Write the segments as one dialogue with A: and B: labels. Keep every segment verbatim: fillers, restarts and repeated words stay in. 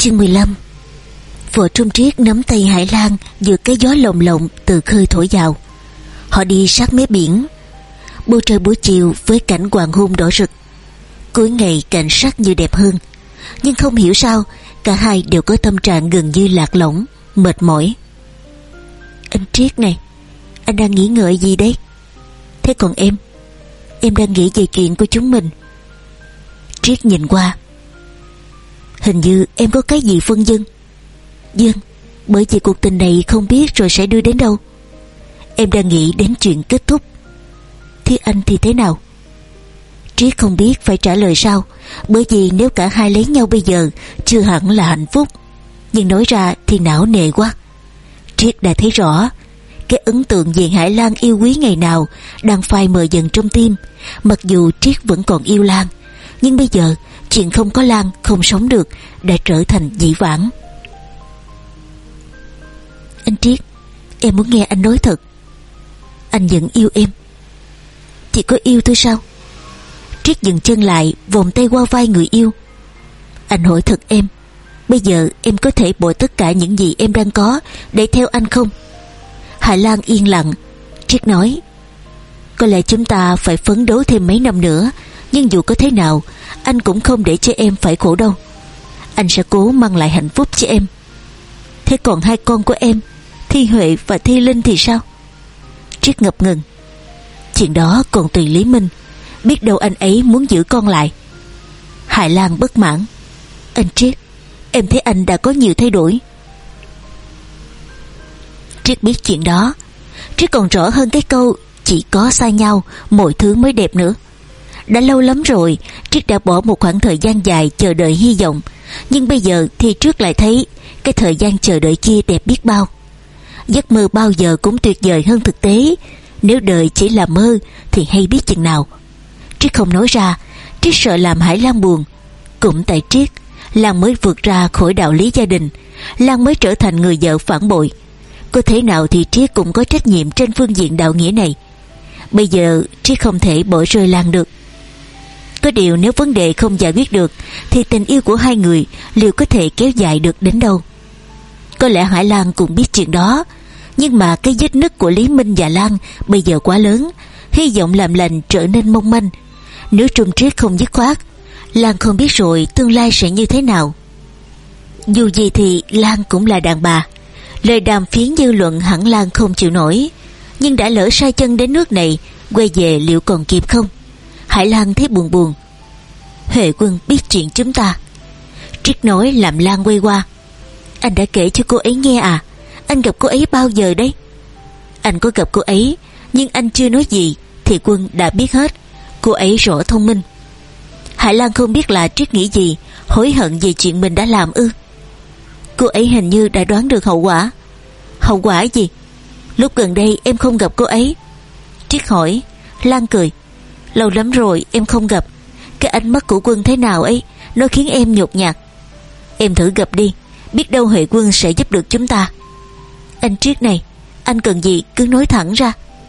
A: Chương mười lăm. Vợ Trung Triết nắm tay Hải Lan giữa cái gió lồng lộng từ khơi thổi vào. Họ đi sát mé biển. Bầu trời buổi chiều với cảnh hoàng hôn đỏ rực, cuối ngày cảnh sắc như đẹp hơn. Nhưng không hiểu sao cả hai đều có tâm trạng gần như lạc lõng, mệt mỏi. Anh Triết này, anh đang nghĩ ngợi gì đấy? Thế còn em? Em đang nghĩ về chuyện của chúng mình. Triết nhìn qua. Hình như em có cái gì phân vân. Vâng, bởi vì cuộc tình này không biết rồi sẽ đưa đến đâu. Em đang nghĩ đến chuyện kết thúc. Thế anh thì thế nào? Triết không biết phải trả lời sao, bởi vì nếu cả hai lấy nhau bây giờ chưa hẳn là hạnh phúc, nhưng nói ra thì não nề quá. Triết đã thấy rõ cái ấn tượng về Hải Lan yêu quý ngày nào đang phai mờ dần trong tim. Mặc dù Triết vẫn còn yêu Lan, nhưng bây giờ chuyện không có Lan không sống được đã trở thành dĩ vãng. Anh Triết, em muốn nghe anh nói thật. Anh vẫn yêu em. Chỉ có yêu thôi sao? Triết dừng chân lại, vòng tay qua vai người yêu. Anh hỏi thật em, bây giờ em có thể bỏ tất cả những gì em đang có để theo anh không? Hải Lan yên lặng. Triết nói, có lẽ chúng ta phải phấn đấu thêm mấy năm nữa, nhưng dù có thế nào anh cũng không để cho em phải khổ đâu. Anh sẽ cố mang lại hạnh phúc cho em. Thế còn hai con của em, Thi Huệ và Thi Linh thì sao? Triết ngập ngừng. Chuyện đó còn tùy Lý Minh, biết đâu anh ấy muốn giữ con lại. Hải Lan bất mãn. Anh Triết, em thấy anh đã có nhiều thay đổi. Triết biết chuyện đó. Triết còn rõ hơn cái câu chỉ có xa nhau mọi thứ mới đẹp nữa. Đã lâu lắm rồi Triết đã bỏ một khoảng thời gian dài chờ đợi hy vọng, nhưng bây giờ thì Triết lại thấy cái thời gian chờ đợi kia đẹp biết bao. Giấc mơ bao giờ cũng tuyệt vời hơn thực tế. Nếu đời chỉ là mơ thì hay biết chừng nào. Triết không nói ra. Triết sợ làm Hải Lan buồn. Cũng tại Triết, Lan mới vượt ra khỏi đạo lý gia đình. Lan mới trở thành người vợ phản bội. Có thế nào thì Triết cũng có trách nhiệm trên phương diện đạo nghĩa này. Bây giờ Triết không thể bỏ rơi Lan được. Có điều nếu vấn đề không giải quyết được thì tình yêu của hai người liệu có thể kéo dài được đến đâu? Có lẽ Hải Lan cũng biết chuyện đó, nhưng mà cái vết nứt của Lý Minh và Lan bây giờ quá lớn, hy vọng làm lành trở nên mong manh. Nếu Trung Triết không dứt khoát, Lan không biết rồi tương lai sẽ như thế nào. Dù gì thì Lan cũng là đàn bà. Lời đàm phiến dư luận hẳn Lan không chịu nổi, nhưng đã lỡ sai chân đến nước này, quay về liệu còn kịp không? Hải Lan thấy buồn buồn. Huệ Quân biết chuyện chúng ta. Triết nói làm Lan quay qua. Anh đã kể cho cô ấy nghe à? Anh gặp cô ấy bao giờ đấy? Anh có gặp cô ấy, nhưng anh chưa nói gì thì Quân đã biết hết. Cô ấy rõ thông minh. Hải Lan không biết là Triết nghĩ gì, hối hận về chuyện mình đã làm ư? Cô ấy hình như đã đoán được hậu quả. Hậu quả gì? Lúc gần đây em không gặp cô ấy. Triết hỏi. Lan cười. Lâu lắm rồi em không gặp. Cái ánh mắt của Quân thế nào ấy, nó khiến em nhột nhạt. Em thử gặp đi, biết đâu Huệ Quân sẽ giúp được chúng ta. Anh Triết này, anh cần gì cứ nói thẳng ra.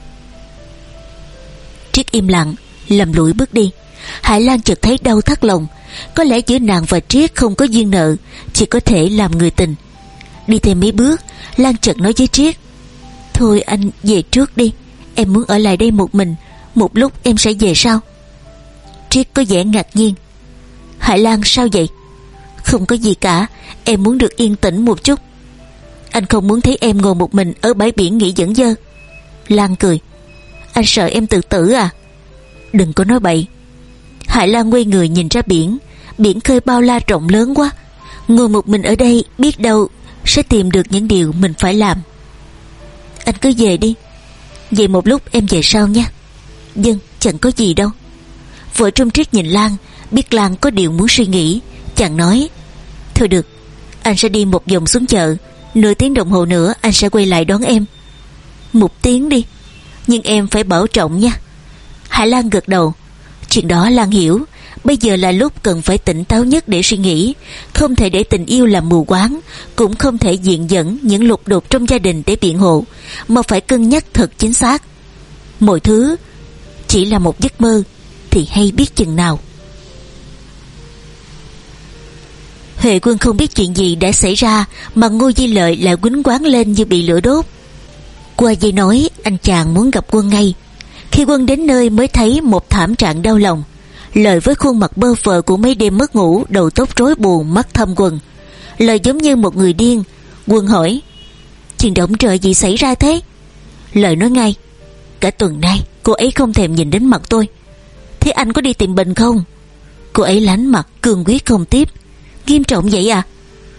A: Triết im lặng, lầm lũi bước đi. Hải Lan chợt thấy đau thắt lòng. Có lẽ giữa nàng và Triết không có duyên nợ, chỉ có thể làm người tình. Đi thêm mấy bước, Lan chợt nói với Triết. Thôi anh về trước đi, em muốn ở lại đây một mình. Một lúc em sẽ về sau. Triết có vẻ ngạc nhiên. Hải Lan sao vậy? Không có gì cả, em muốn được yên tĩnh một chút. Anh không muốn thấy em ngồi một mình ở bãi biển nghỉ dẫn dơ. Lan cười. Anh sợ em tự tử à? Đừng có nói bậy. Hải Lan quay người nhìn ra biển. Biển khơi bao la rộng lớn quá. Ngồi một mình ở đây biết đâu sẽ tìm được những điều mình phải làm. Anh cứ về đi. Về một lúc em về sau nha. Vâng, chẳng có gì đâu. Vợ Trung Triết nhìn Lan, biết Lan có điều muốn suy nghĩ. Chàng nói. Thôi được, anh sẽ đi một vòng xuống chợ. Nửa tiếng đồng hồ nữa anh sẽ quay lại đón em. Một tiếng đi, nhưng em phải bảo trọng nha. Hải Lan gật đầu. Chuyện đó Lan hiểu. Bây giờ là lúc cần phải tỉnh táo nhất để suy nghĩ. Không thể để tình yêu làm mù quáng, cũng không thể diện dẫn những lục đục trong gia đình để biện hộ, mà phải cân nhắc thật chính xác. Mọi thứ chỉ là một giấc mơ thì hay biết chừng nào. Huệ Quân không biết chuyện gì đã xảy ra mà Ngô Di Lợi lại quýnh quáng lên như bị lửa đốt. Qua dây nói anh chàng muốn gặp Quân ngay. Khi Quân đến nơi mới thấy một thảm trạng đau lòng. Lợi với khuôn mặt bơ phờ của mấy đêm mất ngủ, đầu tóc rối bù, mắt thâm quầng. Lợi giống như một người điên. Quân hỏi: chuyện động trời gì xảy ra thế? Lợi nói ngay: cả tuần nay cô ấy không thèm nhìn đến mặt tôi. Thế anh có đi tìm Bình không? Cô ấy lánh mặt cương quyết không tiếp. Nghiêm trọng vậy à?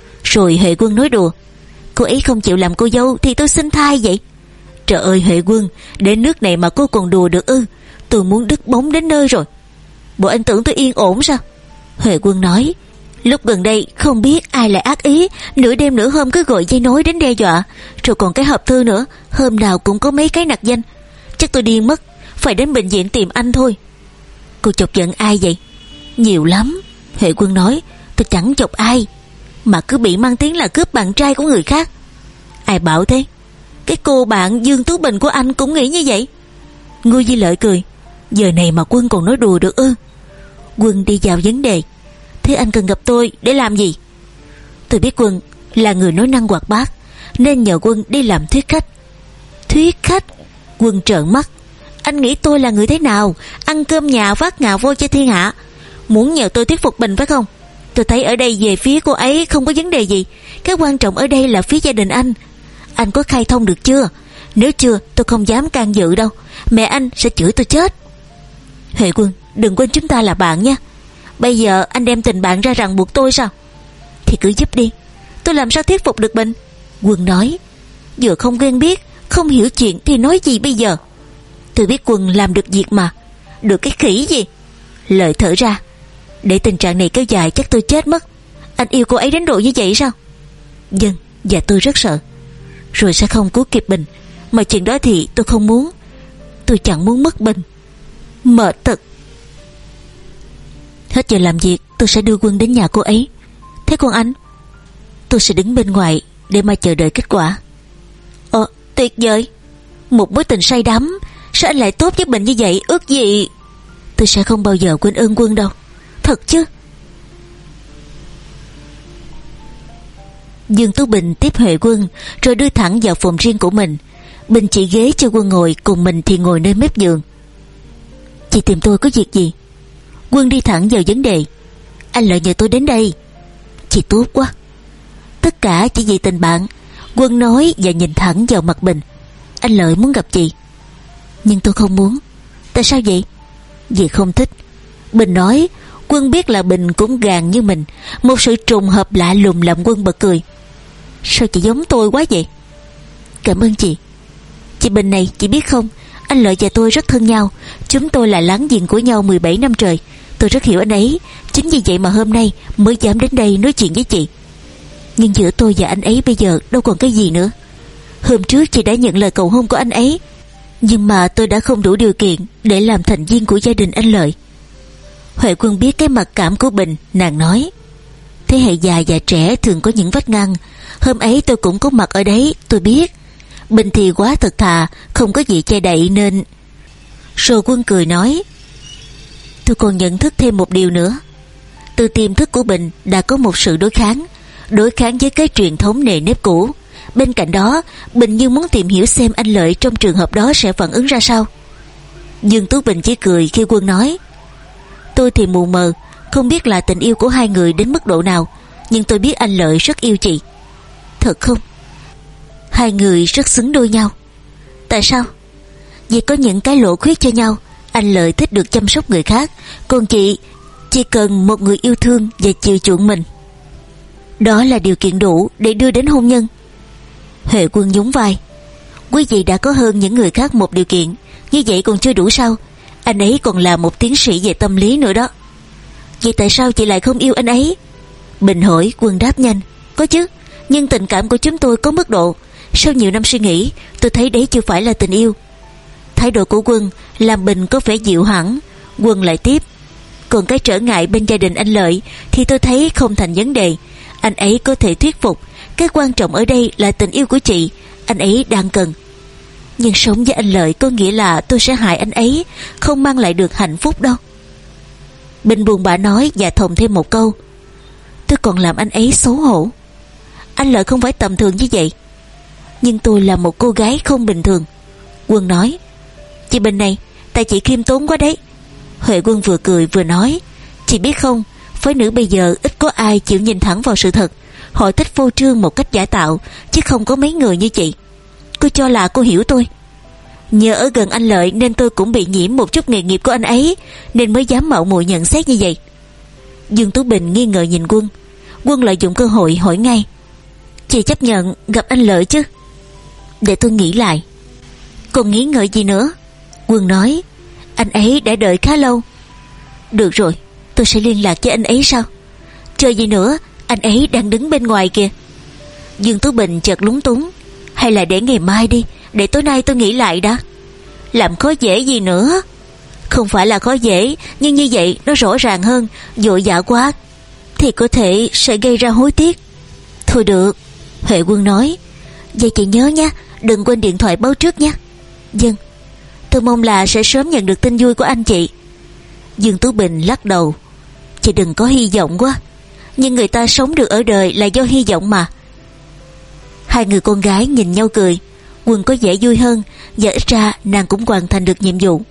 A: Rồi Huệ Quân nói đùa: cô ấy không chịu làm cô dâu thì tôi xin thai vậy. Trời ơi Huệ Quân, đến nước này mà cô còn đùa được ư? Tôi muốn đứt bóng đến nơi rồi. Bộ anh tưởng tôi yên ổn sao? Huệ Quân nói: lúc gần đây không biết ai lại ác ý, nửa đêm nửa hôm cứ gọi dây nối đến đe dọa. Rồi còn cái hộp thư nữa, hôm nào cũng có mấy cái nặc danh. Chắc tôi điên mất, phải đến bệnh viện tìm anh thôi. Cô chọc giận ai vậy? Nhiều lắm. Huệ Quân nói: tôi chẳng chọc ai, mà cứ bị mang tiếng là cướp bạn trai của người khác. Ai bảo thế? Cái cô bạn Dương Tú Bình của anh cũng nghĩ như vậy. Ngô Di Lợi cười: giờ này mà Quân còn nói đùa được ư? Quân đi vào vấn đề: thế anh cần gặp tôi để làm gì? Tôi biết Quân là người nói năng hoạt bát, nên nhờ Quân đi làm thuyết khách. Thuyết khách? Quân trợn mắt: anh nghĩ tôi là người thế nào? Ăn cơm nhà vác ngà voi cho thiên hạ. Muốn nhờ tôi thuyết phục Bình phải không? Tôi thấy ở đây về phía cô ấy không có vấn đề gì. Cái quan trọng ở đây là phía gia đình anh. Anh có khai thông được chưa? Nếu chưa tôi không dám can dự đâu. Mẹ anh sẽ chửi tôi chết. Huệ Quân, đừng quên chúng ta là bạn nha. Bây giờ anh đem tình bạn ra ràng buộc tôi sao? Thì cứ giúp đi. Tôi làm sao thuyết phục được Bình? Quân nói: vừa không quen biết, không hiểu chuyện thì nói gì bây giờ? Tôi biết Quân làm được việc mà. Được cái khỉ gì? Lợi thở ra: để tình trạng này kéo dài chắc tôi chết mất. Anh yêu cô ấy đến độ như vậy sao? Vâng, và tôi rất sợ. Rồi sẽ không cứu kịp Bình. Mà chuyện đó thì tôi không muốn. Tôi chẳng muốn mất Bình. Mệt thật. Hết giờ làm việc tôi sẽ đưa Quân đến nhà cô ấy. Thế còn anh? Tôi sẽ đứng bên ngoài để mà chờ đợi kết quả. Ờ, tuyệt vời. Một mối tình say đắm. Sao anh lại tốt với Bình như vậy? Ước gì tôi sẽ không bao giờ quên ơn Quân đâu. Thật chứ? Dương Tú Bình tiếp Huệ Quân rồi đưa thẳng vào phòng riêng của mình. Bình chỉ ghế cho Quân ngồi, cùng mình thì ngồi nơi mép giường. Chị tìm tôi có việc gì? Quân đi thẳng vào vấn đề: anh Lợi nhờ tôi đến đây. Chị tốt quá. Tất cả chỉ vì tình bạn. Quân nói và nhìn thẳng vào mặt Bình: anh Lợi muốn gặp chị. Nhưng tôi không muốn. Tại sao vậy? Vì không thích. Bình nói. Quân biết là Bình cũng gàn như mình. Một sự trùng hợp lạ lùng làm Quân bật cười. Sao chị giống tôi quá vậy? Cảm ơn chị. Chị Bình này, chị biết không, anh Lợi và tôi rất thân nhau. Chúng tôi là láng giềng của nhau mười bảy năm trời. Tôi rất hiểu anh ấy. Chính vì vậy mà hôm nay mới dám đến đây nói chuyện với chị. Nhưng giữa tôi và anh ấy bây giờ đâu còn cái gì nữa. Hôm trước chị đã nhận lời cầu hôn của anh ấy, nhưng mà tôi đã không đủ điều kiện để làm thành viên của gia đình anh Lợi. Huệ Quân biết cái mặc cảm của Bình. Nàng nói: thế hệ già và trẻ thường có những vách ngăn. Hôm ấy tôi cũng có mặt ở đấy, tôi biết. Bình thì quá thật thà, không có gì che đậy nên. Rồi Quân cười nói: tôi còn nhận thức thêm một điều nữa. Từ tiềm thức của Bình đã có một sự đối kháng. Đối kháng với cái truyền thống nề nếp cũ. Bên cạnh đó, Bình như muốn tìm hiểu xem anh Lợi trong trường hợp đó sẽ phản ứng ra sao. Dương Tú Bình chỉ cười khi Quân nói: tôi thì mù mờ, không biết là tình yêu của hai người đến mức độ nào, nhưng tôi biết anh Lợi rất yêu chị. Thật không? Hai người rất xứng đôi nhau. Tại sao? Vì có những cái lỗ khuyết cho nhau. Anh Lợi thích được chăm sóc người khác, còn chị chỉ cần một người yêu thương và chiều chuộng mình. Đó là điều kiện đủ để đưa đến hôn nhân. Huệ Quân nhún vai: quý vị đã có hơn những người khác một điều kiện. Như vậy còn chưa đủ sao? Anh ấy còn là một tiến sĩ về tâm lý nữa đó. Vậy tại sao chị lại không yêu anh ấy? Bình hỏi. Quân đáp nhanh: có chứ, nhưng tình cảm của chúng tôi có mức độ. Sau nhiều năm suy nghĩ, tôi thấy đấy chưa phải là tình yêu. Thái độ của Quân làm Bình có vẻ dịu hẳn. Quân lại tiếp: còn cái trở ngại bên gia đình anh Lợi thì tôi thấy không thành vấn đề. Anh ấy có thể thuyết phục. Cái quan trọng ở đây là tình yêu của chị. Anh ấy đang cần. Nhưng sống với anh Lợi có nghĩa là tôi sẽ hại anh ấy, không mang lại được hạnh phúc đâu. Bình buồn bã nói và thòng thêm một câu: tôi còn làm anh ấy xấu hổ. Anh Lợi không phải tầm thường như vậy, nhưng tôi là một cô gái không bình thường. Quân nói. Chị Bình này, tại chị khiêm tốn quá đấy. Huệ Quân vừa cười vừa nói. Chị biết không, phái nữ bây giờ ít có ai chịu nhìn thẳng vào sự thật. Họ thích phô trương một cách giả tạo, chứ không có mấy người như chị. Cô cho là cô hiểu tôi. Nhờ ở gần anh Lợi nên tôi cũng bị nhiễm một chút nghề nghiệp của anh ấy, nên mới dám mạo muội nhận xét như vậy. Dương Tú Bình nghi ngờ nhìn Quân. Quân lợi dụng cơ hội hỏi ngay. Chị chấp nhận gặp anh Lợi chứ? Để tôi nghĩ lại. Còn nghĩ ngợi gì nữa? Quân nói. Anh ấy đã đợi khá lâu. Được rồi, tôi sẽ liên lạc với anh ấy sau. Chờ gì nữa, anh ấy đang đứng bên ngoài kìa. Dương Tú Bình chợt lúng túng. Hay là để ngày mai đi, để tối nay tôi nghĩ lại đã. Làm khó dễ gì nữa? Không phải là khó dễ, nhưng như vậy nó rõ ràng hơn. Vội vã quá thì có thể sẽ gây ra hối tiếc. Thôi được, Huệ Quân nói. Vậy chị nhớ nha, đừng quên điện thoại báo trước nha. Vâng, tôi mong là sẽ sớm nhận được tin vui của anh chị. Dương Tú Bình lắc đầu. Chị đừng có hy vọng quá, nhưng người ta sống được ở đời là do hy vọng mà. Hai người con gái nhìn nhau cười. Quân có vẻ vui hơn, và ít ra nàng cũng hoàn thành được nhiệm vụ.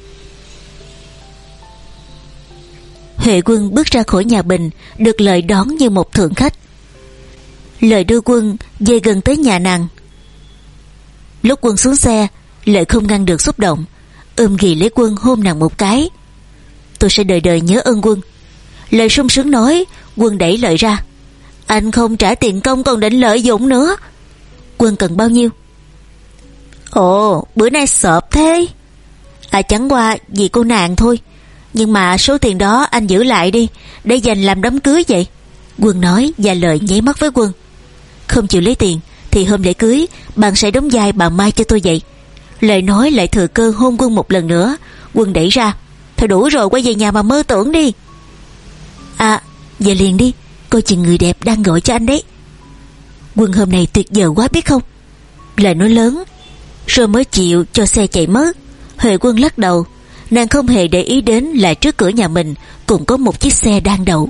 A: Huệ Quân bước ra khỏi nhà Bình, được Lợi đón như một thượng khách. Lợi đưa Quân về gần tới nhà nàng. Lúc Quân xuống xe, Lợi không ngăn được xúc động, ôm ghì lấy Quân hôn nàng một cái. Tôi sẽ đời đời nhớ ơn Quân. Lợi sung sướng nói. Quân đẩy Lợi ra. Anh không trả tiền công còn định lợi dụng nữa. Quân cần bao nhiêu? Ồ, bữa nay sợp thế. À, chẳng qua vì cô nàng thôi. Nhưng mà số tiền đó anh giữ lại đi, để dành làm đám cưới vậy. Quân nói, và Lợi nháy mắt với Quân. Không chịu lấy tiền thì hôm lễ cưới bạn sẽ đóng vai bà Mai cho tôi vậy. Lợi nói lại thừa cơ hôn Quân một lần nữa. Quân đẩy ra. Thôi đủ rồi, quay về nhà mà mơ tưởng đi. À, về liền đi, coi chừng người đẹp đang gọi cho anh đấy. Quân hôm nay tuyệt vời quá biết không? Lợi nói lớn, rồi mới chịu cho xe chạy mất. Huệ Quân lắc đầu. Nàng không hề để ý đến là trước cửa nhà mình cũng có một chiếc xe đang đậu.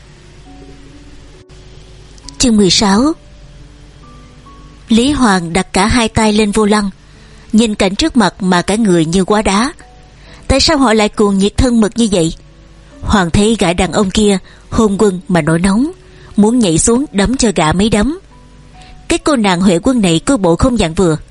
A: Chương mười sáu. Lý Hoàng đặt cả hai tay lên vô lăng, nhìn cảnh trước mặt mà cả người như hóa đá. Tại sao họ lại cuồng nhiệt thân mật như vậy? Hoàng thấy gã đàn ông kia hôn Quân mà nổi nóng, muốn nhảy xuống đấm cho gã mấy đấm. Cái cô nàng Huệ Quân này có bộ không dạng vừa.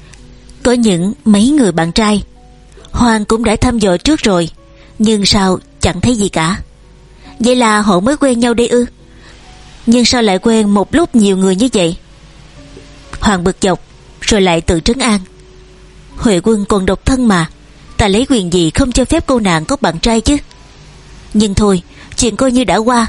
A: Có những mấy người bạn trai Hoàng cũng đã thăm dò trước rồi, nhưng sao chẳng thấy gì cả. Vậy là họ mới quen nhau đây ư? Nhưng sao lại quen một lúc nhiều người như vậy? Hoàng bực dọc, rồi lại tự trấn an. Huệ Quân còn độc thân mà, ta lấy quyền gì không cho phép cô nàng có bạn trai chứ? Nhưng thôi, chuyện coi như đã qua.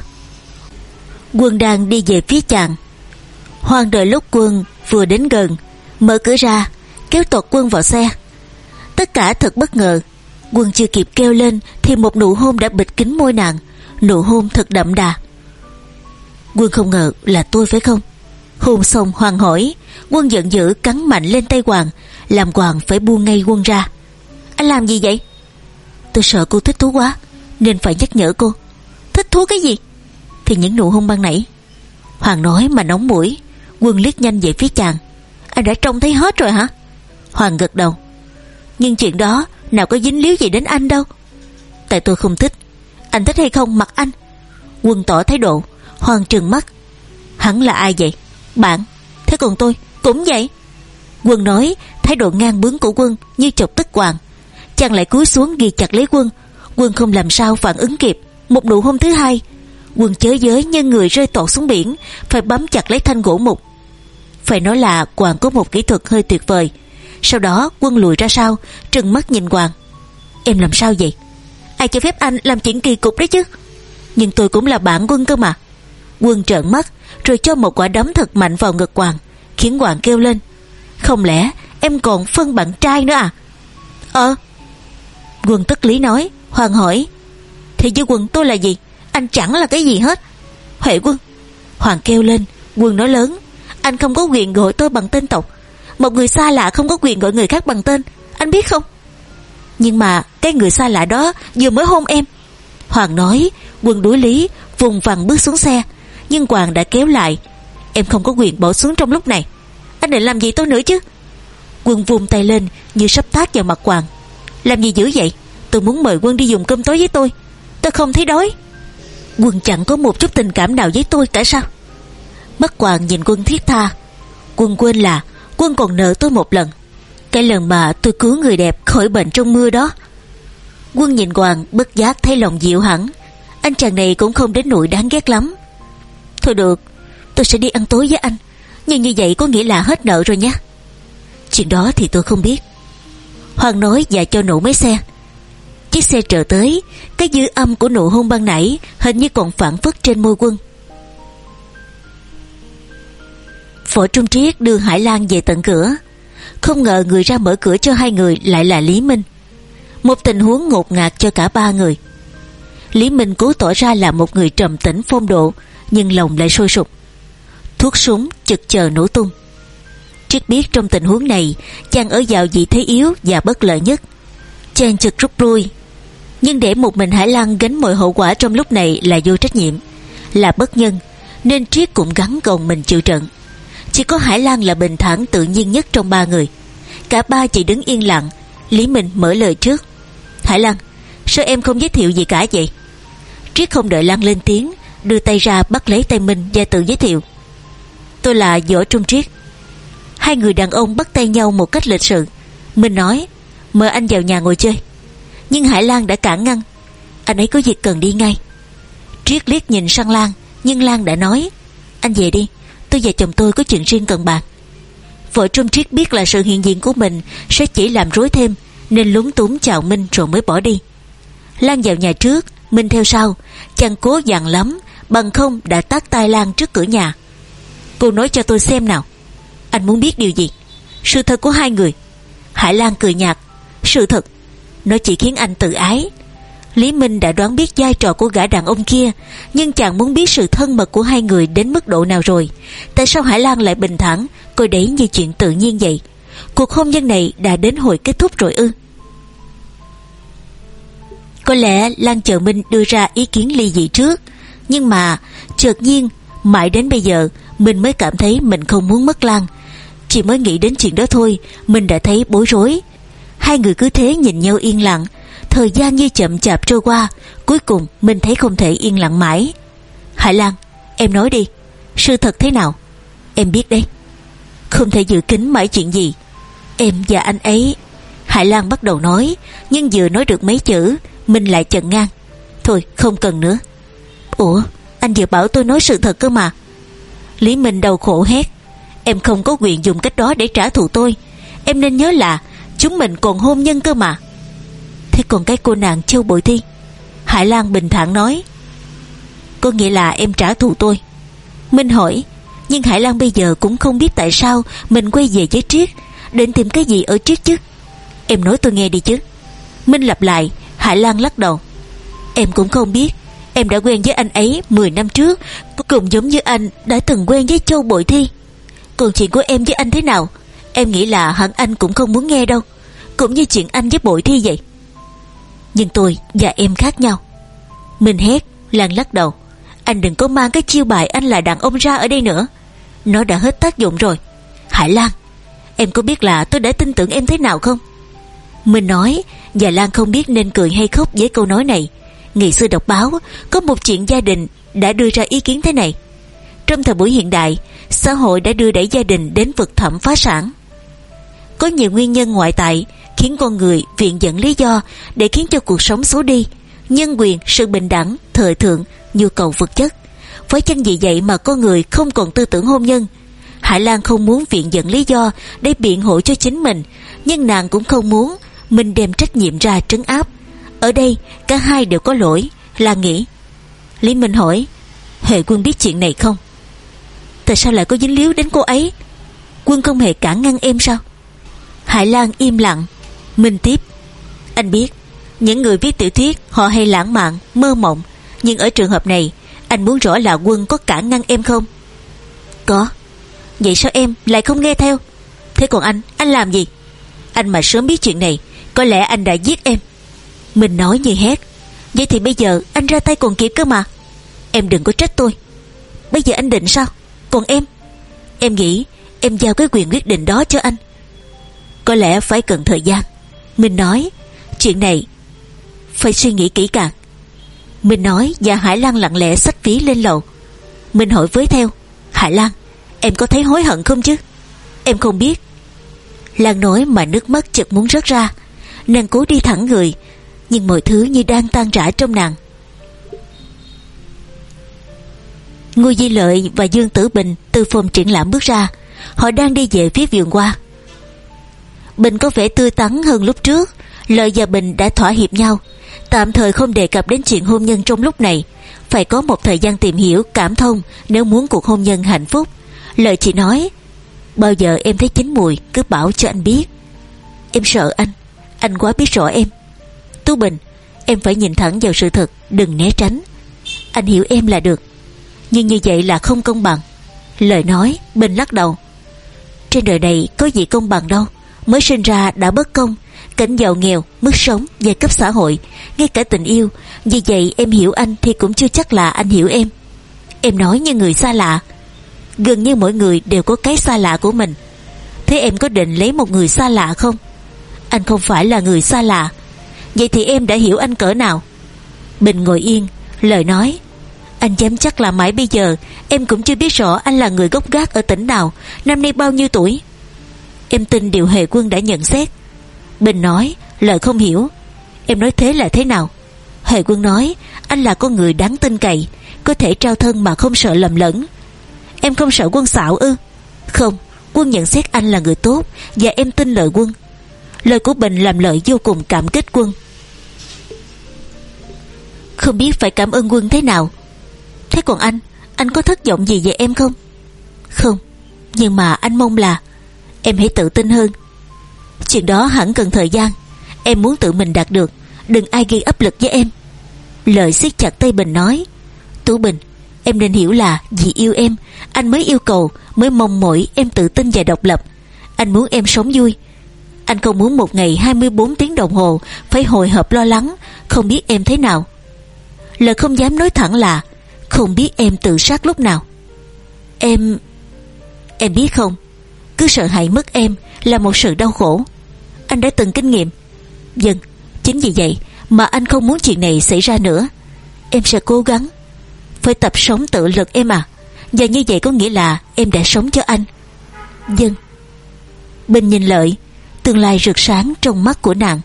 A: Quân đang đi về phía chàng. Hoàng đợi lúc Quân vừa đến gần, mở cửa ra, kéo tọt Quân vào xe. Tất cả thật bất ngờ. Quân chưa kịp kêu lên thì một nụ hôn đã bịt kín môi nàng. Nụ hôn thật đậm đà. Quân không ngờ là tôi phải không? Hôn xong Hoàng hỏi. Quân giận dữ cắn mạnh lên tay Hoàng, làm Hoàng phải buông ngay Quân ra. Anh làm gì vậy? Tôi sợ cô thích thú quá nên phải nhắc nhở cô. Thích thú cái gì? Thì những nụ hôn ban nãy. Hoàng nói mà nóng mũi. Quân liếc nhanh về phía chàng. Anh đã trông thấy hết rồi hả? Hoàng gật đầu. Nhưng chuyện đó nào có dính líu gì đến anh đâu. Tại tôi không thích. Anh thích hay không mặc anh. Quân tỏ thái độ. Hoàng trừng mắt. Hắn là ai vậy? Bạn. Thế còn tôi cũng vậy. Quân nói. Thái độ ngang bướng của Quân như chọc tức Hoàng. Chàng lại cúi xuống ghi chặt lấy Quân. Quân không làm sao phản ứng kịp. Một nụ hôn thứ hai. Quân chới giới như người rơi tọt xuống biển, phải bám chặt lấy thanh gỗ mục. Phải nói là Hoàng có một kỹ thuật hơi tuyệt vời. Sau đó Quân lùi ra sau, trừng mắt nhìn Hoàng. Em làm sao vậy? Ai cho phép anh làm chuyện kỳ cục đấy chứ? Nhưng tôi cũng là bạn Quân cơ mà. Quân trợn mắt, rồi cho một quả đấm thật mạnh vào ngực Hoàng, khiến Hoàng kêu lên. Không lẽ em còn phân bạn trai nữa à? Ờ. Quân tức lý nói. Hoàng hỏi. Thì với Quân tôi là gì? Anh chẳng là cái gì hết. Huệ Quân. Hoàng kêu lên. Quân nói lớn. Anh không có quyền gọi tôi bằng tên tộc. Một người xa lạ không có quyền gọi người khác bằng tên, anh biết không? Nhưng mà cái người xa lạ đó vừa mới hôn em. Hoàng nói. Quân đuổi lý, vùng vằng bước xuống xe. Nhưng Hoàng đã kéo lại. Em không có quyền bỏ xuống trong lúc này. Anh định làm gì tôi nữa chứ? Quân vung tay lên như sắp tát vào mặt Hoàng. Làm gì dữ vậy? Tôi muốn mời Quân đi dùng cơm tối với tôi. Tôi không thấy đói. Quân chẳng có một chút tình cảm nào với tôi cả sao? Mắt Hoàng nhìn Quân thiết tha. Quân quên là Quân còn nợ tôi một lần. Cái lần mà tôi cứu người đẹp khỏi bệnh trong mưa đó. Quân nhìn Hoàng bất giác thấy lòng dịu hẳn. Anh chàng này cũng không đến nỗi đáng ghét lắm. Thôi được, tôi sẽ đi ăn tối với anh. Nhưng như vậy có nghĩa là hết nợ rồi nhé. Chuyện đó thì tôi không biết. Hoàng nói và cho nổ máy xe. Chiếc xe trở tới. Cái dư âm của nụ hôn ban nãy hình như còn phản phất trên môi Quân. Võ Trung Triết đưa Hải Lan về tận cửa. Không ngờ người ra mở cửa cho hai người lại là Lý Minh. Một tình huống ngột ngạt cho cả ba người. Lý Minh cố tỏ ra là một người trầm tĩnh phong độ, nhưng lòng lại sôi sục. Thuốc súng chực chờ nổ tung. Triết biết trong tình huống này chàng ở vào vị thế yếu và bất lợi nhất. Chàng chực rút lui. Nhưng để một mình Hải Lan gánh mọi hậu quả trong lúc này là vô trách nhiệm, là bất nhân, nên Triết cũng gắng gồng mình chịu trận. Chỉ có Hải Lan là bình thản tự nhiên nhất trong ba người. Cả ba chỉ đứng yên lặng. Lý Minh mở lời trước. Hải Lan, sao em không giới thiệu gì cả vậy? Triết không đợi Lan lên tiếng, đưa tay ra bắt lấy tay Minh và tự giới thiệu. Tôi là Võ Trung Triết. Hai người đàn ông bắt tay nhau một cách lịch sự. Minh nói, mời anh vào nhà ngồi chơi. Nhưng Hải Lan đã cản ngăn. Anh ấy có việc cần đi ngay. Triết liếc nhìn sang Lan, nhưng Lan đã nói, anh về đi, tôi và chồng tôi có chuyện riêng cần bàn. Võ Trung Triết biết là sự hiện diện của mình sẽ chỉ làm rối thêm, nên lúng túng chào Minh rồi mới bỏ đi. Lan vào nhà trước, Minh theo sau. Chàng cố dằn lắm, bằng không đã tát tay Lan trước cửa nhà. Cô nói cho tôi xem nào. Anh muốn biết điều gì? Sự thật của hai người. Hải Lan cười nhạt. Sự thật? Nó chỉ khiến anh tự ái. Lý Minh đã đoán biết vai trò của gã đàn ông kia, nhưng chàng muốn biết sự thân mật của hai người đến mức độ nào rồi. Tại sao Hải Lan lại bình thản coi đấy như chuyện tự nhiên vậy? Cuộc hôn nhân này đã đến hồi kết thúc rồi ư? Có lẽ Lan chờ Minh đưa ra ý kiến ly dị trước. Nhưng mà chợt nhiên mãi đến bây giờ mình mới cảm thấy mình không muốn mất Lan. Chỉ mới nghĩ đến chuyện đó thôi mình đã thấy bối rối. Hai người cứ thế nhìn nhau yên lặng. Thời gian như chậm chạp trôi qua. Cuối cùng mình thấy không thể yên lặng mãi. Hải Lan, em nói đi, sự thật thế nào? Em biết đấy, không thể giữ kín mãi chuyện gì. Em và anh ấy. Hải Lan bắt đầu nói, nhưng vừa nói được mấy chữ mình lại chặn ngang. Thôi không cần nữa. Ủa, anh vừa bảo tôi nói sự thật cơ mà. Lý Minh đau khổ hét. Em không có quyền dùng cách đó để trả thù tôi. Em nên nhớ là chúng mình còn hôn nhân cơ mà. Thế còn cái cô nàng Châu Bội Thi? Hải Lan bình thản nói. Có nghĩa là em trả thù tôi? Minh hỏi. Nhưng Hải Lan bây giờ cũng không biết tại sao mình quay về với Triết, định tìm cái gì ở Triết chứ. Em nói tôi nghe đi chứ. Minh lặp lại. Hải Lan lắc đầu. Em cũng không biết. Em đã quen với anh ấy mười năm trước, cũng giống như anh đã từng quen với Châu Bội Thi. Còn chuyện của em với anh thế nào, em nghĩ là hẳn anh cũng không muốn nghe đâu. Cũng như chuyện anh với Bội Thi vậy. Nhưng tôi và em khác nhau. Minh hét. Lan lắc đầu. Anh đừng có mang cái chiêu bài anh là đàn ông ra ở đây nữa. Nó đã hết tác dụng rồi. Hải Lan, em có biết là tôi đã tin tưởng em thế nào không? Minh nói. Và Lan không biết nên cười hay khóc với câu nói này. Ngày xưa đọc báo có một chuyện gia đình đã đưa ra ý kiến thế này. Trong thời buổi hiện đại, xã hội đã đưa đẩy gia đình đến vực thẳm phá sản. Có nhiều nguyên nhân ngoại tại khiến con người viện dẫn lý do để khiến cho cuộc sống xấu đi. Nhân quyền, sự bình đẳng, thời thượng, nhu cầu vật chất. Phải chăng vì vậy mà con người không còn tư tưởng hôn nhân? Hải Lan không muốn viện dẫn lý do để biện hộ cho chính mình, nhưng nàng cũng không muốn mình đem trách nhiệm ra trấn áp. Ở đây cả hai đều có lỗi, Lan nghĩ. Lý Minh hỏi. Hệ Quân biết chuyện này không? Tại sao lại có dính líu đến cô ấy? Quân không hề cản ngăn em sao? Hải Lan im lặng. Minh tiếp. Anh biết, những người viết tiểu thuyết họ hay lãng mạn, mơ mộng. Nhưng ở trường hợp này, anh muốn rõ là Quân có cản ngăn em không? Có. Vậy sao em lại không nghe theo? Thế còn anh, anh làm gì? Anh mà sớm biết chuyện này, có lẽ anh đã giết em. Mình nói như hét. Vậy thì bây giờ anh ra tay còn kịp cơ mà. Em đừng có trách tôi. Bây giờ anh định sao? Còn em? Em nghĩ em giao cái quyền quyết định đó cho anh. Có lẽ phải cần thời gian. Minh nói, chuyện này phải suy nghĩ kỹ càng. Minh nói và Hải Lan lặng lẽ xách ví lên lầu. Minh hỏi với theo, Hải Lan, em có thấy hối hận không chứ? Em không biết. Lan nói mà nước mắt chợt muốn rớt ra. Nàng cố đi thẳng người, nhưng mọi thứ như đang tan rã trong nàng. Ngô Di Lợi và Dương Tử Bình từ phòng triển lãm bước ra. Họ đang đi về phía vườn hoa. Bình có vẻ tươi tắn hơn lúc trước. Lợi và Bình đã thỏa hiệp nhau, tạm thời không đề cập đến chuyện hôn nhân trong lúc này. Phải có một thời gian tìm hiểu, cảm thông nếu muốn cuộc hôn nhân hạnh phúc. Lợi chỉ nói, bao giờ em thấy chín mùi cứ bảo cho anh biết. Em sợ anh, anh quá biết rõ em. Tú Bình, em phải nhìn thẳng vào sự thật, đừng né tránh. Anh hiểu em là được, nhưng như vậy là không công bằng. Lợi nói. Bình lắc đầu. Trên đời này có gì công bằng đâu. Mới sinh ra đã bất công. Cảnh giàu nghèo, mức sống, giai cấp xã hội, ngay cả tình yêu. Vì vậy em hiểu anh thì cũng chưa chắc là anh hiểu em. Em nói như người xa lạ. Gần như mỗi người đều có cái xa lạ của mình. Thế em có định lấy một người xa lạ không? Anh không phải là người xa lạ. Vậy thì em đã hiểu anh cỡ nào? Bình ngồi yên. Lợi nói, anh dám chắc là mãi bây giờ em cũng chưa biết rõ anh là người gốc gác ở tỉnh nào, năm nay bao nhiêu tuổi. Em tin điều Huệ Quân đã nhận xét. Bình nói. Lợi không hiểu. Em nói thế là thế nào? Huệ Quân nói, anh là con người đáng tin cậy, có thể trao thân mà không sợ lầm lẫn. Em không sợ Quân xạo ư? Không, Quân nhận xét anh là người tốt, và em tin lời Quân. Lời của Bình làm Lợi vô cùng cảm kích Quân. Không biết phải cảm ơn Quân thế nào. Thế còn anh, anh có thất vọng gì về em không? Không, nhưng mà anh mong là em hãy tự tin hơn. Chuyện đó hẳn cần thời gian. Em muốn tự mình đạt được, đừng ai gây áp lực với em. Lợi siết chặt tay Bình nói, Tú Bình, em nên hiểu là vì yêu em, anh mới yêu cầu, mới mong mỏi em tự tin và độc lập. Anh muốn em sống vui. Anh không muốn một ngày hai mươi bốn tiếng đồng hồ phải hồi hộp lo lắng, không biết em thế nào. Lợi không dám nói thẳng là không biết em tự sát lúc nào. Em Em biết không, cứ sợ hãi mất em là một sự đau khổ. Anh đã từng kinh nghiệm. Vâng, chính vì vậy mà anh không muốn chuyện này xảy ra nữa. Em sẽ cố gắng. Phải tập sống tự lực em à. Và như vậy có nghĩa là em đã sống cho anh. Vâng. Bình nhìn Lợi, tương lai rực sáng trong mắt của nàng.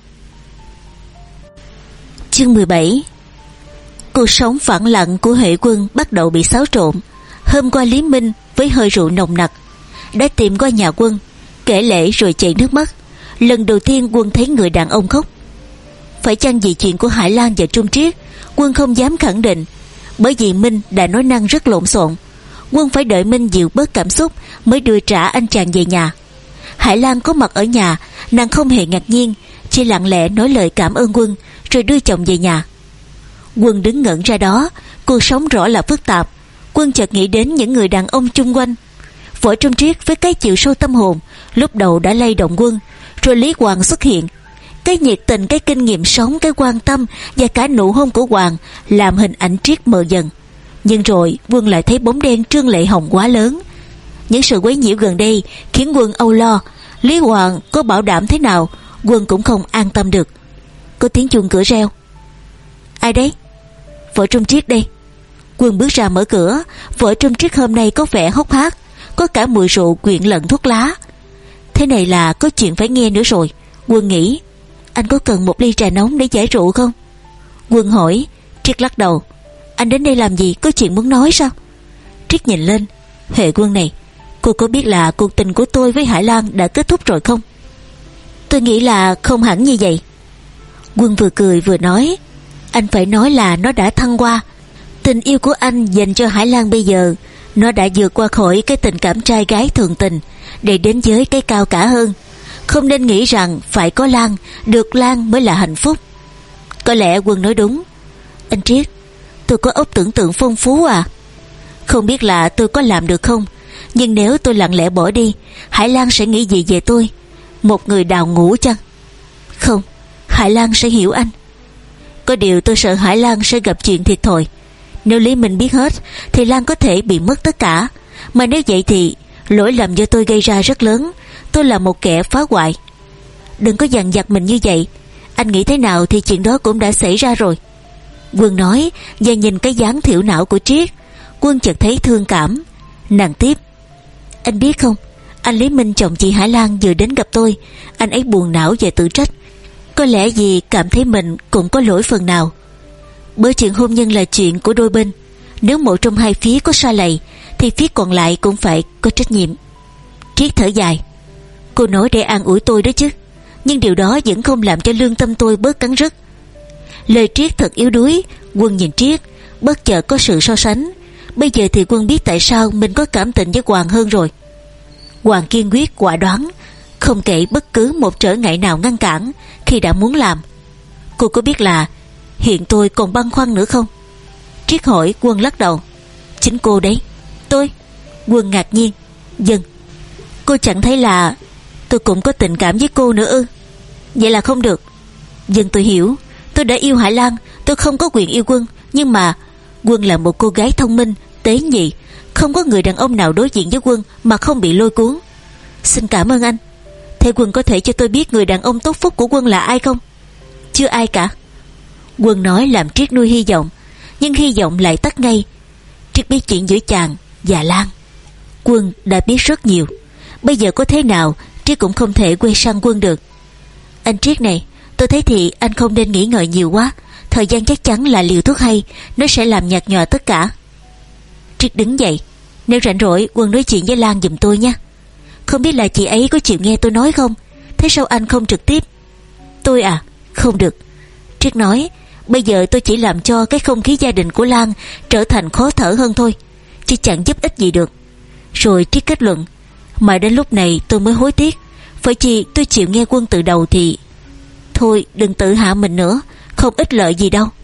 A: Chương mười bảy. Cuộc sống phẳng lặng của Huệ Quân bắt đầu bị xáo trộn. Hôm qua Lý Minh với hơi rượu nồng nặc đã tìm qua nhà Quân, kể lể rồi chảy nước mắt. Lần đầu tiên Quân thấy người đàn ông khóc. Phải chăng vì chuyện của Hải Lan và Trung Triết? Quân không dám khẳng định, bởi vì Minh đã nói năng rất lộn xộn. Quân phải đợi Minh dịu bớt cảm xúc mới đưa trả anh chàng về nhà. Hải Lan có mặt ở nhà, nàng không hề ngạc nhiên, chỉ lặng lẽ nói lời cảm ơn Quân rồi đưa chồng về nhà. Quân đứng ngẩn ra đó. Cuộc sống rõ là phức tạp. Quân chợt nghĩ đến những người đàn ông chung quanh. Võ Trung Triết với cái chiều sâu tâm hồn lúc đầu đã lay động Quân. Rồi Lý Hoàng xuất hiện. Cái nhiệt tình, cái kinh nghiệm sống, cái quan tâm và cả nụ hôn của Hoàng làm hình ảnh Triết mờ dần. Nhưng rồi Quân lại thấy bóng đen Trương Lệ Hồng quá lớn. Những sự quấy nhiễu gần đây khiến Quân âu lo. Lý Hoàng có bảo đảm thế nào Quân cũng không an tâm được. Có tiếng chuông cửa reo. Ai đấy? Võ Trung Triết đây. Quân bước ra mở cửa. Võ Trung Triết hôm nay có vẻ hốc hác, có cả mùi rượu quyện lẫn thuốc lá. Thế này là có chuyện phải nghe nữa rồi. Quân nghĩ, anh có cần một ly trà nóng để giải rượu không? Quân hỏi. Triết lắc đầu. Anh đến đây làm gì, có chuyện muốn nói sao? Triết nhìn lên. Huệ Quân này, cô có biết là cuộc tình của tôi với Hải Lan đã kết thúc rồi không? Tôi nghĩ là không hẳn như vậy. Quân vừa cười vừa nói. Anh phải nói là nó đã thăng hoa. Tình yêu của anh dành cho Hải Lan bây giờ, nó đã vượt qua khỏi cái tình cảm trai gái thường tình để đến với cái cao cả hơn. Không nên nghĩ rằng phải có Lan, được Lan mới là hạnh phúc. Có lẽ Quân nói đúng. Anh Triết, tôi có óc tưởng tượng phong phú à? Không biết là tôi có làm được không, nhưng nếu tôi lặng lẽ bỏ đi, Hải Lan sẽ nghĩ gì về tôi? Một người đào ngũ chăng? Không, Hải Lan sẽ hiểu anh. Có điều tôi sợ Hải Lan sẽ gặp chuyện thiệt thòi. Nếu Lý Minh biết hết thì Lan có thể bị mất tất cả. Mà nếu vậy thì lỗi lầm do tôi gây ra rất lớn. Tôi là một kẻ phá hoại. Đừng có dằn vặt mình như vậy. Anh nghĩ thế nào thì chuyện đó cũng đã xảy ra rồi. Quân nói và nhìn cái dáng thiểu não của Triết. Quân chợt thấy thương cảm. Nàng tiếp: anh biết không, anh Lý Minh chồng chị Hải Lan vừa đến gặp tôi. Anh ấy buồn não và tự trách. Có lẽ vì cảm thấy mình cũng có lỗi phần nào. Bởi chuyện hôn nhân là chuyện của đôi bên. Nếu một trong hai phía có sai lệch thì phía còn lại cũng phải có trách nhiệm. Triết thở dài: cô nói để an ủi tôi đó chứ, nhưng điều đó vẫn không làm cho lương tâm tôi bớt cắn rứt. Lời Triết thật yếu đuối. Quân nhìn Triết, bất chợt có sự so sánh. Bây giờ thì Quân biết tại sao mình có cảm tình với Hoàng hơn rồi. Hoàng kiên quyết quả đoán, không kể bất cứ một trở ngại nào ngăn cản khi đã muốn làm. Cô có biết là hiện tôi còn băn khoăn nữa không? Triết hỏi. Quân lắc đầu: chính cô đấy. Tôi? Quân ngạc nhiên: vâng. Cô chẳng thấy là tôi cũng có tình cảm với cô nữa ư? Vậy là không được. Vâng, tôi hiểu. Tôi đã yêu Hải Lan, tôi không có quyền yêu Quân. Nhưng mà Quân là một cô gái thông minh, tế nhị. Không có người đàn ông nào đối diện với Quân mà không bị lôi cuốn. Xin cảm ơn anh. Thế Quân có thể cho tôi biết người đàn ông tốt phúc của Quân là ai không? Chưa ai cả. Quân nói làm Triết nuôi hy vọng, nhưng hy vọng lại tắt ngay. Triết biết chuyện giữa chàng và Lan. Quân đã biết rất nhiều. Bây giờ có thế nào Triết cũng không thể quay sang Quân được. Anh Triết này, tôi thấy thì anh không nên nghĩ ngợi nhiều quá. Thời gian chắc chắn là liều thuốc hay, nó sẽ làm nhạt nhòa tất cả. Triết đứng dậy: nếu rảnh rỗi Quân nói chuyện với Lan giùm tôi nha. Không biết là chị ấy có chịu nghe tôi nói không? Thế sao anh không trực tiếp? Tôi à? Không được. Triết nói: bây giờ tôi chỉ làm cho cái không khí gia đình của Lan trở thành khó thở hơn thôi, chứ chẳng giúp ích gì được. Rồi Triết kết luận: mà đến lúc này tôi mới hối tiếc. Phải chi tôi chịu nghe Quân từ đầu thì... thôi đừng tự hạ mình nữa, không ích lợi gì đâu.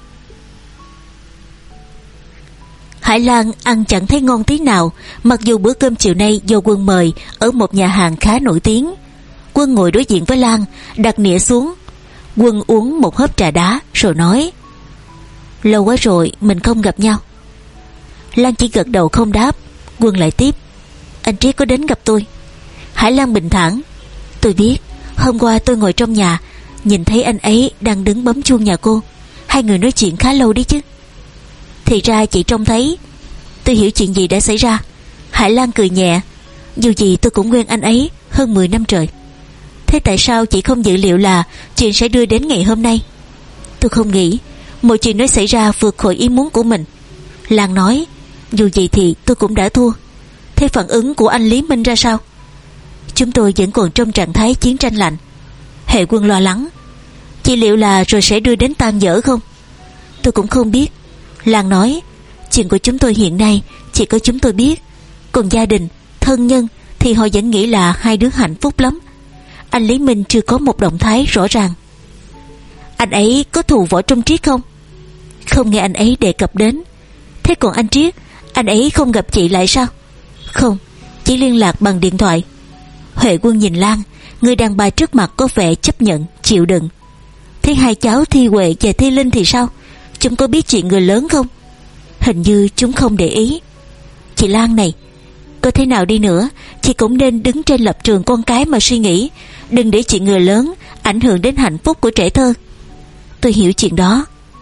A: Hải Lan ăn chẳng thấy ngon tí nào, mặc dù bữa cơm chiều nay do Quân mời ở một nhà hàng khá nổi tiếng. Quân ngồi đối diện với Lan, đặt nĩa xuống. Quân uống một hớp trà đá rồi nói: lâu quá rồi mình không gặp nhau. Lan chỉ gật đầu không đáp. Quân lại tiếp: anh Triết có đến gặp tôi. Hải Lan bình thản: tôi biết. Hôm qua tôi ngồi trong nhà, nhìn thấy anh ấy đang đứng bấm chuông nhà cô. Hai người nói chuyện khá lâu đấy chứ. Thì ra chị trông thấy. Tôi hiểu chuyện gì đã xảy ra. Hải Lan cười nhẹ: dù gì tôi cũng quen anh ấy hơn mười năm trời. Thế tại sao chị không dự liệu là chuyện sẽ đưa đến ngày hôm nay? Tôi không nghĩ mọi chuyện nó xảy ra vượt khỏi ý muốn của mình. Lan nói: dù gì thì tôi cũng đã thua. Thế phản ứng của anh Lý Minh ra sao? Chúng tôi vẫn còn trong trạng thái chiến tranh lạnh. Hệ Quân lo lắng: chị liệu là rồi sẽ đưa đến tan vỡ không? Tôi cũng không biết. Lan nói: chuyện của chúng tôi hiện nay chỉ có chúng tôi biết. Còn gia đình, thân nhân thì họ vẫn nghĩ là hai đứa hạnh phúc lắm. Anh Lý Minh chưa có một động thái rõ ràng. Anh ấy có thù Võ Trung Triết không? Không nghe anh ấy đề cập đến. Thế còn anh Triết, anh ấy không gặp chị lại sao? Không, chỉ liên lạc bằng điện thoại. Huệ Quân nhìn Lan, người đàn bà trước mặt có vẻ chấp nhận, chịu đựng. Thế hai cháu Thi Huệ và Thi Linh thì sao? Chúng có biết chuyện người lớn không? Hình như chúng không để ý. Chị Lan này, có thế nào đi nữa chị cũng nên đứng trên lập trường con cái mà suy nghĩ. Đừng để chuyện người lớn ảnh hưởng đến hạnh phúc của trẻ thơ. Tôi hiểu chuyện đó.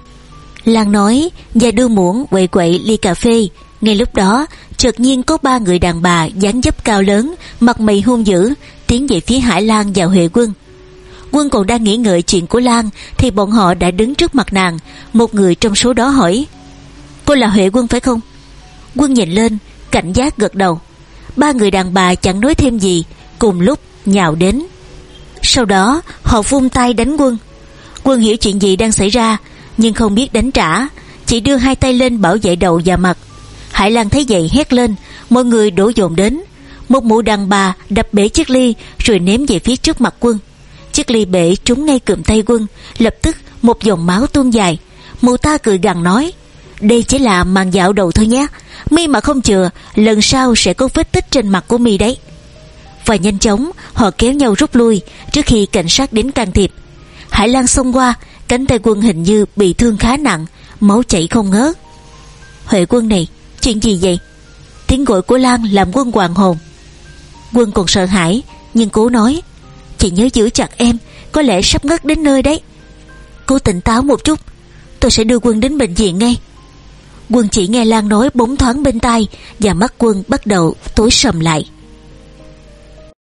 A: Lan nói và đưa muỗng quậy quậy ly cà phê. Ngay lúc đó chợt nhiên có ba người đàn bà dáng dấp cao lớn, mặt mày hung dữ tiến về phía Hải Lan và Huệ Quân. Quân còn đang nghĩ ngợi chuyện của Lan thì bọn họ đã đứng trước mặt nàng. Một người trong số đó hỏi: cô là Huệ Quân phải không? Quân nhìn lên, cảnh giác gật đầu. Ba người đàn bà chẳng nói thêm gì, cùng lúc nhào đến. Sau đó họ vung tay đánh Quân. Quân hiểu chuyện gì đang xảy ra, nhưng không biết đánh trả, chỉ đưa hai tay lên bảo vệ đầu và mặt. Hải Lan thấy vậy hét lên, mọi người đổ dồn đến. Một mụ đàn bà đập bể chiếc ly rồi ném về phía trước mặt Quân. Chiếc ly bể trúng ngay cụm tay Quân, lập tức một dòng máu tuôn dài. Mụ ta cười gằn nói: đây chỉ là màn dạo đầu thôi nhé, mi mà không chừa lần sau sẽ có vết tích trên mặt của mi đấy. Và nhanh chóng họ kéo nhau rút lui trước khi cảnh sát đến can thiệp. Hải Lan xông qua, cánh tay Quân hình như bị thương khá nặng, máu chảy không ngớt. Huệ Quân này, chuyện gì vậy? Tiếng gọi của Lan làm Quân hoàng hồn. Quân còn sợ hãi nhưng cố nói: Chị nhớ giữ chặt em, có lẽ sắp ngất đến nơi đấy. Cô tỉnh táo một chút, tôi sẽ đưa Quân đến bệnh viện ngay. Quân chỉ nghe Lan nói bóng thoáng bên tai và mắt Quân bắt đầu tối sầm lại.